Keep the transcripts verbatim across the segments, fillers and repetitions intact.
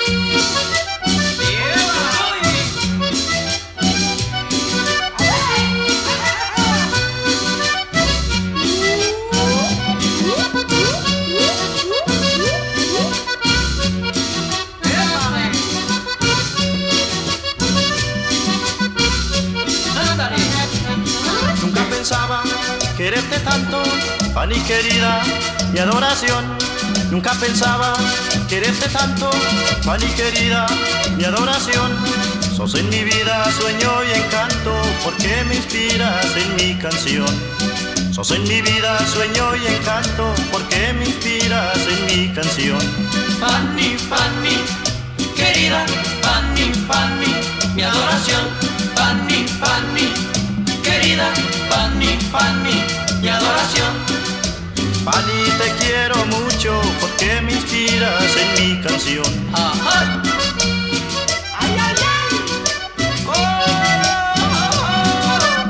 Quererte tanto, Fanny querida, mi adoración. Nunca pensaba quererte tanto, Fanny querida, mi adoración. Sos en mi vida sueño y encanto, porque me inspiras en mi canción. Sos en mi vida sueño y encanto, porque me inspiras en mi canción. Fanny, Fanny, querida, Fanny, Fanny, mi adoración. Fanny, Fanny, querida, Fanny, Fanny, mi adoración. Fanny, te quiero mucho porque me inspiras en mi canción. Ajá. Ay, ay, ay. Oh, oh, oh.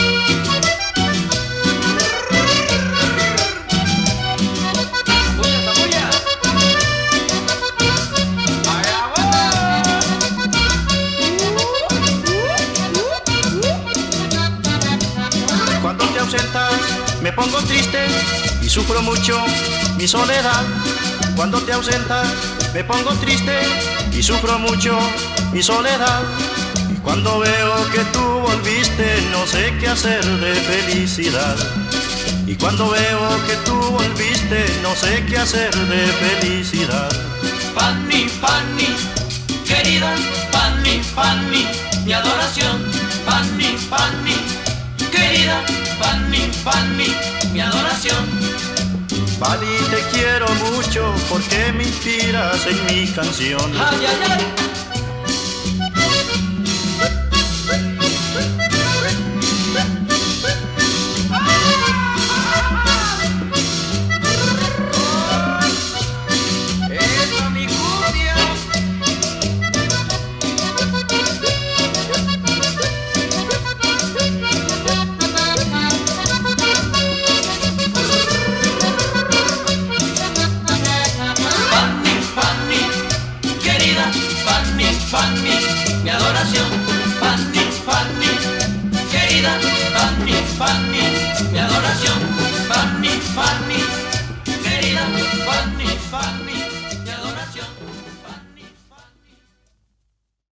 Bulla, bulla. Ay, Cuando te ausentas me pongo triste y sufro mucho mi soledad. Cuando te ausentas me pongo triste y sufro mucho mi soledad. Y cuando veo que tú volviste no sé qué hacer de felicidad. Y cuando veo que tú volviste no sé qué hacer de felicidad. Fanny, Fanny, querida, Fanny, Fanny, mi adoración. Fanny, Fanny, querida, Fanny, Fanny, mi adoración. Fanny, te quiero mucho porque me inspiras en mi canción. Ay, ay, ay. Eso, mi cumbia. Fanny, mi adoración. Fanny, Fanny, querida, Fanny, Fanny, mi adoración. Fanny, Fanny, querida, Fanny, Fanny.